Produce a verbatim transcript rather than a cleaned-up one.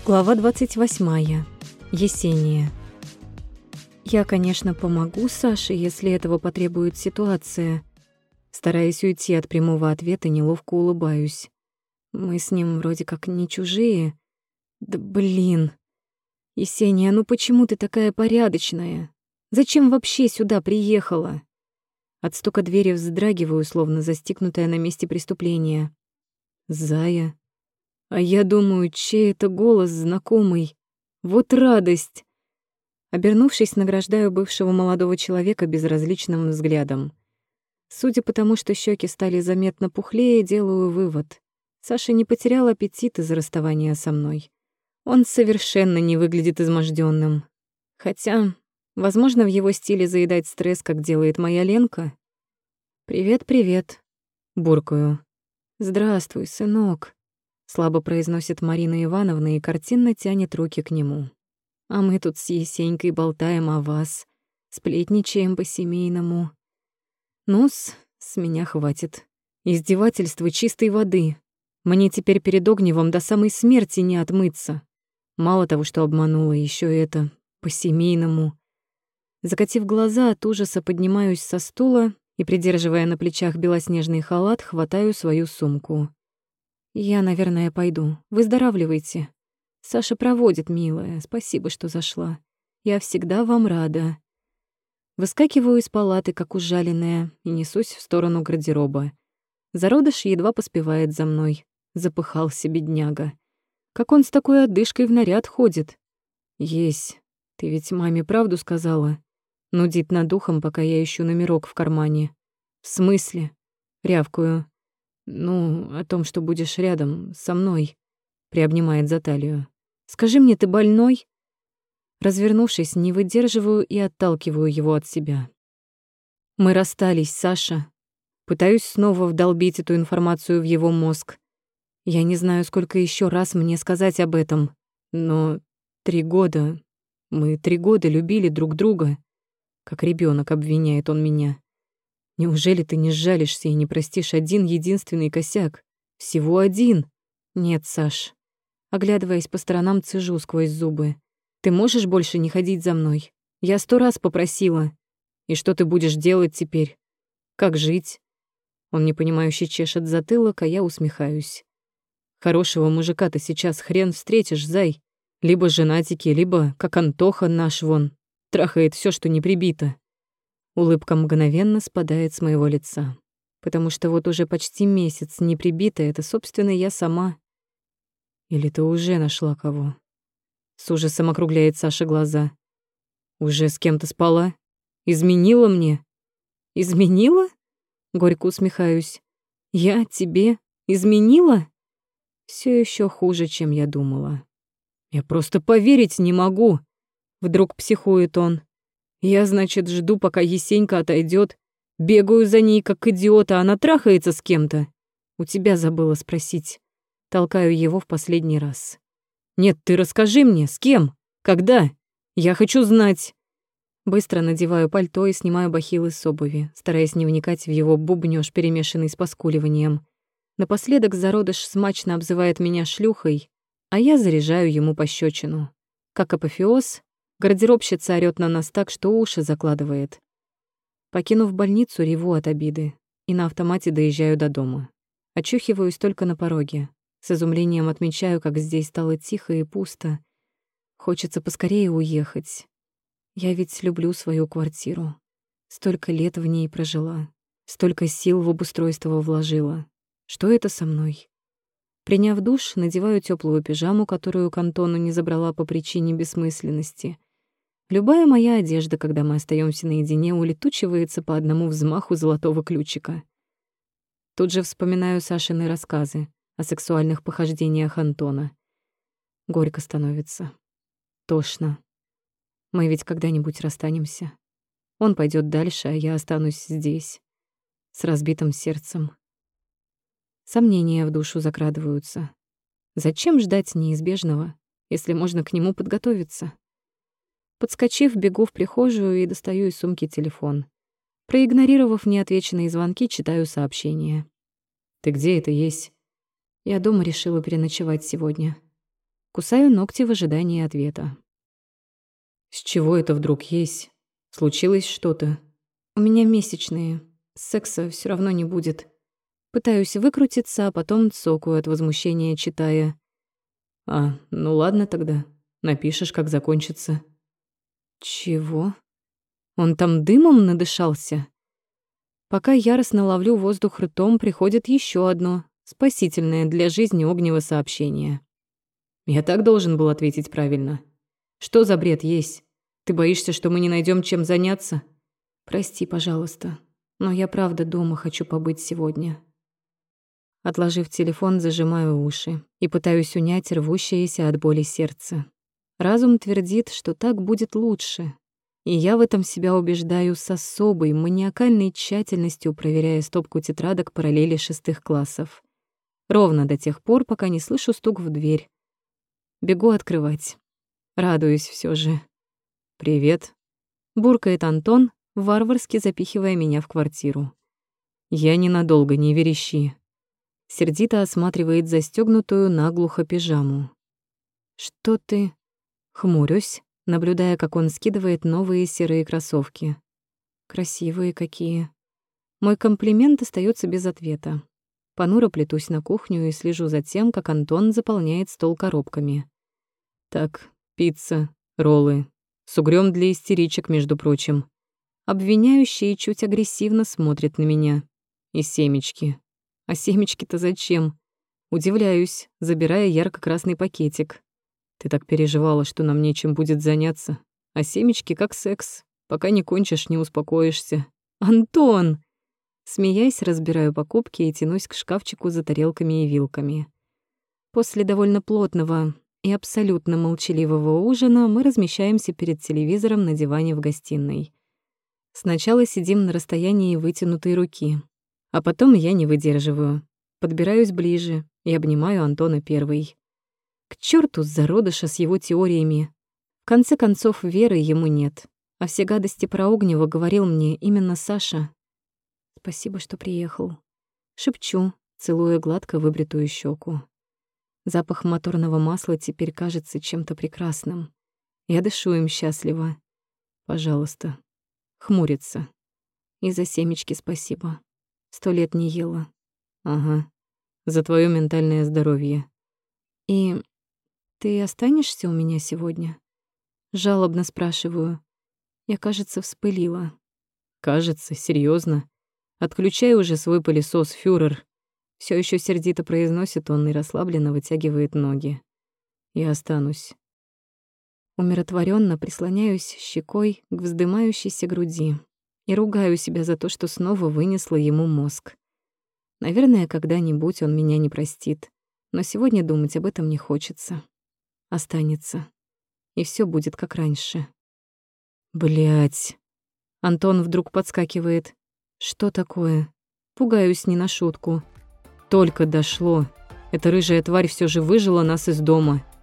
Глава двадцать восьмая. Есения. Я, конечно, помогу Саше, если этого потребует ситуация. Стараясь уйти от прямого ответа, неловко улыбаюсь. Мы с ним вроде как не чужие. Да блин. Есения, ну почему ты такая порядочная? Зачем вообще сюда приехала? От стука двери вздрагиваю, словно застигнутая на месте преступления. Зая. А я думаю, чей это голос знакомый. Вот радость. Обернувшись, награждаю бывшего молодого человека безразличным взглядом. Судя по тому, что щеки стали заметно пухлее, делаю вывод. Саша не потерял аппетит из-за расставания со мной. Он совершенно не выглядит измождённым. Хотя, возможно, в его стиле заедать стресс, как делает моя Ленка. «Привет-привет», — буркаю. «Здравствуй, сынок», — слабо произносит Марина Ивановна и картинно тянет руки к нему. «А мы тут с Есенькой болтаем о вас, сплетничаем по-семейному. Ну-с, с меня хватит. Издевательство чистой воды. Мне теперь перед Огневым до самой смерти не отмыться. Мало того, что обманула, еще это по-семейному». Закатив глаза, от ужаса поднимаюсь со стула и, придерживая на плечах белоснежный халат, хватаю свою сумку. «Я, наверное, пойду. Выздоравливайте. Саша проводит, милая. Спасибо, что зашла. Я всегда вам рада». Выскакиваю из палаты, как ужаленная, и несусь в сторону гардероба. Зародыш едва поспевает за мной. Запыхался бедняга. Как он с такой одышкой в наряд ходит? «Есть. Ты ведь маме правду сказала?» Нудит над ухом, пока я ищу номерок в кармане. «В смысле?» Рявкую. «Ну, о том, что будешь рядом со мной», — приобнимает за талию. «Скажи мне, ты больной?» Развернувшись, не выдерживаю и отталкиваю его от себя. «Мы расстались, Саша». Пытаюсь снова вдолбить эту информацию в его мозг. Я не знаю, сколько еще раз мне сказать об этом, но три года... Мы три года любили друг друга. Как ребенок обвиняет он меня. Неужели ты не сжалишься и не простишь один единственный косяк? Всего один? Нет, Саш. Оглядываясь по сторонам, цежу сквозь зубы. Ты можешь больше не ходить за мной? Я сто раз попросила. И что ты будешь делать теперь? Как жить? Он непонимающе чешет затылок, а я усмехаюсь. Хорошего мужика ты сейчас хрен встретишь, зай. Либо женатики, либо, как Антоха наш вон, трахает все, что не прибито. Улыбка мгновенно спадает с моего лица, потому что вот уже почти месяц не прибита это, собственно, я сама. Или ты уже нашла кого? С ужасом округляет Саша глаза. Уже с кем-то спала? Изменила мне? Изменила? Горько усмехаюсь. Я тебе изменила? Все еще хуже, чем я думала. Я просто поверить не могу. Вдруг психует он. Я, значит, жду, пока Есенька отойдет, бегаю за ней, как идиота, а она трахается с кем-то. У тебя забыла спросить. Толкаю его в последний раз. Нет, ты расскажи мне, с кем? Когда? Я хочу знать. Быстро надеваю пальто и снимаю бахилы с обуви, стараясь не вникать в его бубнёж, перемешанный с поскуливанием. Напоследок зародыш смачно обзывает меня шлюхой, а я заряжаю ему пощечину. Как апофеоз, гардеробщица орёт на нас так, что уши закладывает. Покинув больницу, реву от обиды и на автомате доезжаю до дома. Очухиваюсь только на пороге. С изумлением отмечаю, как здесь стало тихо и пусто. Хочется поскорее уехать. Я ведь люблю свою квартиру. Столько лет в ней прожила. Столько сил в обустройство вложила. Что это со мной? Приняв душ, надеваю теплую пижаму, которую к Антону не забрала по причине бессмысленности. Любая моя одежда, когда мы остаемся наедине, улетучивается по одному взмаху золотого ключика. Тут же вспоминаю Сашины рассказы о сексуальных похождениях Антона. Горько становится. Тошно. Мы ведь когда-нибудь расстанемся. Он пойдет дальше, а я останусь здесь, с разбитым сердцем. Сомнения в душу закрадываются. Зачем ждать неизбежного, если можно к нему подготовиться? Подскочив, бегу в прихожую и достаю из сумки телефон. Проигнорировав неотвеченные звонки, читаю сообщение. «Ты где это есть?» «Я дома решила переночевать сегодня». Кусаю ногти в ожидании ответа. С чего это вдруг есть? Случилось что-то? У меня месячные. Секса все равно не будет. Пытаюсь выкрутиться, а потом цокаю от возмущения, читая. А, ну ладно тогда. Напишешь, как закончится. Чего? Он там дымом надышался? Пока яростно ловлю воздух ртом, приходит еще одно, спасительное для жизни огнево сообщение. Я так должен был ответить правильно. Что за бред есть? Ты боишься, что мы не найдем чем заняться? Прости, пожалуйста, но я правда дома хочу побыть сегодня. Отложив телефон, зажимаю уши и пытаюсь унять рвущееся от боли сердце. Разум твердит, что так будет лучше, и я в этом себя убеждаю с особой маниакальной тщательностью, проверяя стопку тетрадок параллели шестых классов. Ровно до тех пор, пока не слышу стук в дверь. Бегу открывать. Радуюсь все же. «Привет», — буркает Антон, варварски запихивая меня в квартиру. «Я ненадолго, не верещи». Сердито осматривает застёгнутую наглухо пижаму. «Что ты?» Хмурюсь, наблюдая, как он скидывает новые серые кроссовки. Красивые какие. Мой комплимент остаётся без ответа. Понуро плетусь на кухню и слежу за тем, как Антон заполняет стол коробками. «Так, пицца, роллы. С угрём для истеричек, между прочим». Обвиняющий и чуть агрессивно смотрит на меня. И семечки. А семечки-то зачем? Удивляюсь, забирая ярко-красный пакетик. Ты так переживала, что нам нечем будет заняться. А семечки как секс. Пока не кончишь, не успокоишься. Антон! Смеясь, разбираю покупки и тянусь к шкафчику за тарелками и вилками. После довольно плотного и абсолютно молчаливого ужина мы размещаемся перед телевизором на диване в гостиной. Сначала сидим на расстоянии вытянутой руки, а потом я не выдерживаю. Подбираюсь ближе и обнимаю Антона первой. К чёрту зародыша с его теориями. В конце концов, веры ему нет. А все гадости про Огнева говорил мне именно Саша. Спасибо, что приехал. Шепчу, целуя гладко выбритую щеку. Запах моторного масла теперь кажется чем-то прекрасным. Я дышу им счастливо. Пожалуйста. Хмурится. И за семечки спасибо. Сто лет не ела. Ага. За твое ментальное здоровье. И ты останешься у меня сегодня? Жалобно спрашиваю. Я, кажется, вспылила. Кажется, серьезно. Отключай уже свой пылесос, фюрер. Все еще сердито произносит он и расслабленно вытягивает ноги. Я останусь. Умиротворенно прислоняюсь щекой к вздымающейся груди и ругаю себя за то, что снова вынесла ему мозг. Наверное, когда-нибудь он меня не простит, но сегодня думать об этом не хочется. Останется. И все будет как раньше. Блять. Антон вдруг подскакивает. Что такое? Пугаюсь не на шутку. Только дошло. Эта рыжая тварь все же выжила нас из дома.